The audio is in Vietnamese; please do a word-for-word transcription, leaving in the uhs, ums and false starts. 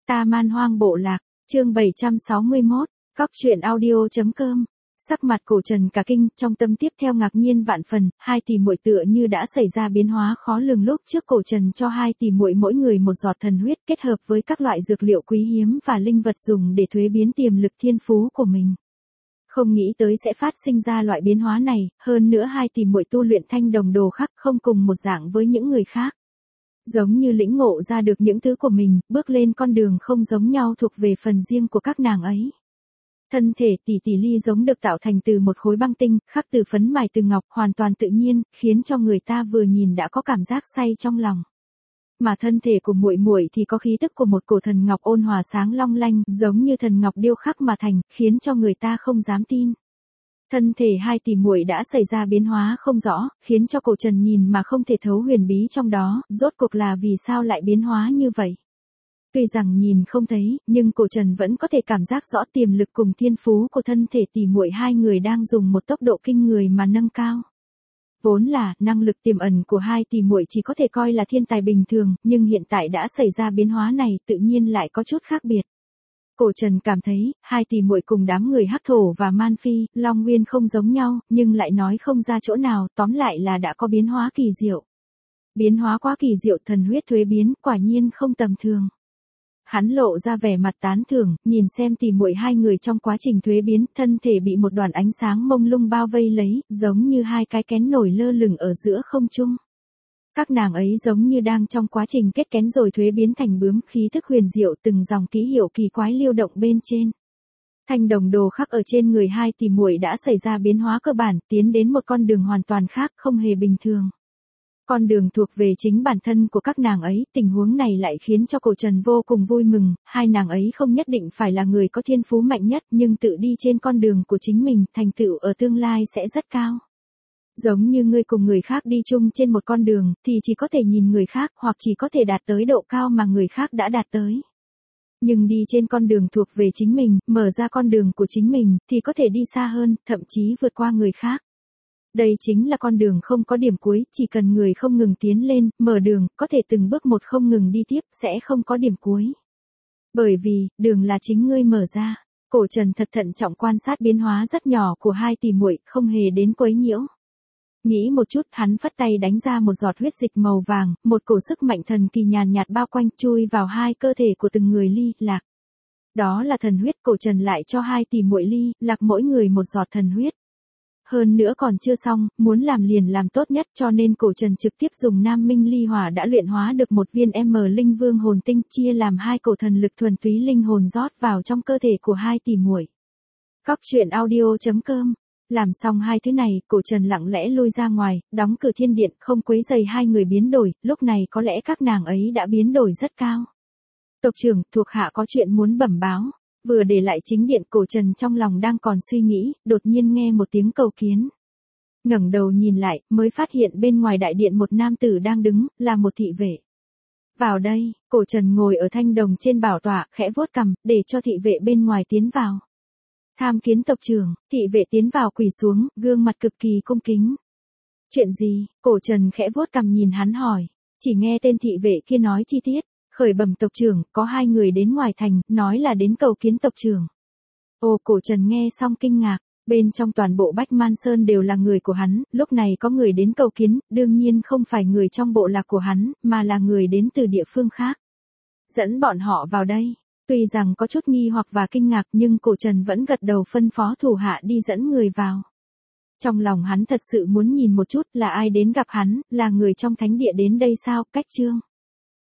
Ta Man Hoang Bộ Lạc, chương bảy trăm sáu mươi mốt, Cóc truyện audio.com. Sắc mặt Cổ Trần cả kinh, trong tâm tiếp theo ngạc nhiên vạn phần, hai tỷ muội tựa như đã xảy ra biến hóa khó lường. Lúc trước Cổ Trần cho hai tỷ muội mỗi người một giọt thần huyết kết hợp với các loại dược liệu quý hiếm và linh vật dùng để thuế biến tiềm lực thiên phú của mình. Không nghĩ tới sẽ phát sinh ra loại biến hóa này, hơn nữa hai tỷ muội tu luyện thanh đồng đồ khắc không cùng một dạng với những người khác. Giống như lĩnh ngộ ra được những thứ của mình, bước lên con đường không giống nhau thuộc về phần riêng của các nàng ấy. Thân thể tỷ tỷ ly giống được tạo thành từ một khối băng tinh, khắc từ phấn mài từ ngọc, hoàn toàn tự nhiên, khiến cho người ta vừa nhìn đã có cảm giác say trong lòng. Mà thân thể của muội muội thì có khí tức của một cổ thần ngọc ôn hòa sáng long lanh, giống như thần ngọc điêu khắc mà thành, khiến cho người ta không dám tin. Thân thể hai tỷ muội đã xảy ra biến hóa không rõ, khiến cho Cổ Trần nhìn mà không thể thấu huyền bí trong đó, rốt cuộc là vì sao lại biến hóa như vậy. Tuy rằng nhìn không thấy, nhưng Cổ Trần vẫn có thể cảm giác rõ tiềm lực cùng thiên phú của thân thể tỷ muội hai người đang dùng một tốc độ kinh người mà nâng cao. Vốn là, năng lực tiềm ẩn của hai tỷ muội chỉ có thể coi là thiên tài bình thường, nhưng hiện tại đã xảy ra biến hóa này tự nhiên lại có chút khác biệt. Cổ Trần cảm thấy, hai tỷ muội cùng đám người Hắc Thổ và Man Phi, Long Nguyên không giống nhau, nhưng lại nói không ra chỗ nào, tóm lại là đã có biến hóa kỳ diệu. Biến hóa quá kỳ diệu, thần huyết thuế biến, quả nhiên không tầm thường. Hắn lộ ra vẻ mặt tán thưởng, nhìn xem tỷ muội hai người trong quá trình thuế biến, thân thể bị một đoàn ánh sáng mông lung bao vây lấy, giống như hai cái kén nổi lơ lửng ở giữa không trung. Các nàng ấy giống như đang trong quá trình kết kén rồi thuế biến thành bướm, khí thức huyền diệu, từng dòng ký hiệu kỳ quái lưu động bên trên. Thanh đồng đồ khắc ở trên người hai tỷ muội đã xảy ra biến hóa cơ bản, tiến đến một con đường hoàn toàn khác, không hề bình thường. Con đường thuộc về chính bản thân của các nàng ấy, tình huống này lại khiến cho Cổ Trần vô cùng vui mừng, hai nàng ấy không nhất định phải là người có thiên phú mạnh nhất, nhưng tự đi trên con đường của chính mình, thành tựu ở tương lai sẽ rất cao. Giống như ngươi cùng người khác đi chung trên một con đường, thì chỉ có thể nhìn người khác, hoặc chỉ có thể đạt tới độ cao mà người khác đã đạt tới. Nhưng đi trên con đường thuộc về chính mình, mở ra con đường của chính mình, thì có thể đi xa hơn, thậm chí vượt qua người khác. Đây chính là con đường không có điểm cuối, chỉ cần người không ngừng tiến lên, mở đường, có thể từng bước một không ngừng đi tiếp, sẽ không có điểm cuối. Bởi vì, đường là chính ngươi mở ra. Cổ Trần thật thận trọng quan sát biến hóa rất nhỏ của hai tỷ muội, không hề đến quấy nhiễu. Nghĩ một chút, hắn phất tay đánh ra một giọt huyết dịch màu vàng, một cổ sức mạnh thần kỳ nhàn nhạt bao quanh, chui vào hai cơ thể của từng người ly, lạc. Đó là thần huyết. Cổ Trần lại cho hai tỷ muội ly, lạc mỗi người một giọt thần huyết. Hơn nữa còn chưa xong, muốn làm liền làm tốt nhất, cho nên Cổ Trần trực tiếp dùng Nam Minh Ly Hỏa đã luyện hóa được một viên M Linh Vương hồn tinh, chia làm hai cổ thần lực thuần túy linh hồn rót vào trong cơ thể của hai tỷ muội. Cóc truyện audio.com. Làm xong hai thứ này, Cổ Trần lặng lẽ lui ra ngoài, đóng cửa thiên điện, không quấy rầy hai người biến đổi, lúc này có lẽ các nàng ấy đã biến đổi rất cao. Tộc trưởng, thuộc hạ có chuyện muốn bẩm báo. Vừa để lại chính điện, Cổ Trần trong lòng đang còn suy nghĩ, đột nhiên nghe một tiếng cầu kiến. Ngẩng đầu nhìn lại, mới phát hiện bên ngoài đại điện một nam tử đang đứng, là một thị vệ. Vào đây. Cổ Trần ngồi ở thanh đồng trên bảo tọa, khẽ vuốt cằm, để cho thị vệ bên ngoài tiến vào. Tham kiến tộc trưởng. Thị vệ tiến vào quỳ xuống, gương mặt cực kỳ cung kính. Chuyện gì? Cổ Trần khẽ vuốt cằm nhìn hắn hỏi. Chỉ nghe tên thị vệ kia nói chi tiết. Khởi bẩm tộc trưởng, có hai người đến ngoài thành, nói là đến cầu kiến tộc trưởng. Ồ, Cổ Trần nghe xong kinh ngạc, bên trong toàn bộ Bách Man Sơn đều là người của hắn, lúc này có người đến cầu kiến, đương nhiên không phải người trong bộ lạc của hắn, mà là người đến từ địa phương khác. Dẫn bọn họ vào đây. Tuy rằng có chút nghi hoặc và kinh ngạc, nhưng Cổ Trần vẫn gật đầu phân phó thủ hạ đi dẫn người vào. Trong lòng hắn thật sự muốn nhìn một chút là ai đến gặp hắn, là người trong thánh địa đến đây sao, cách chương.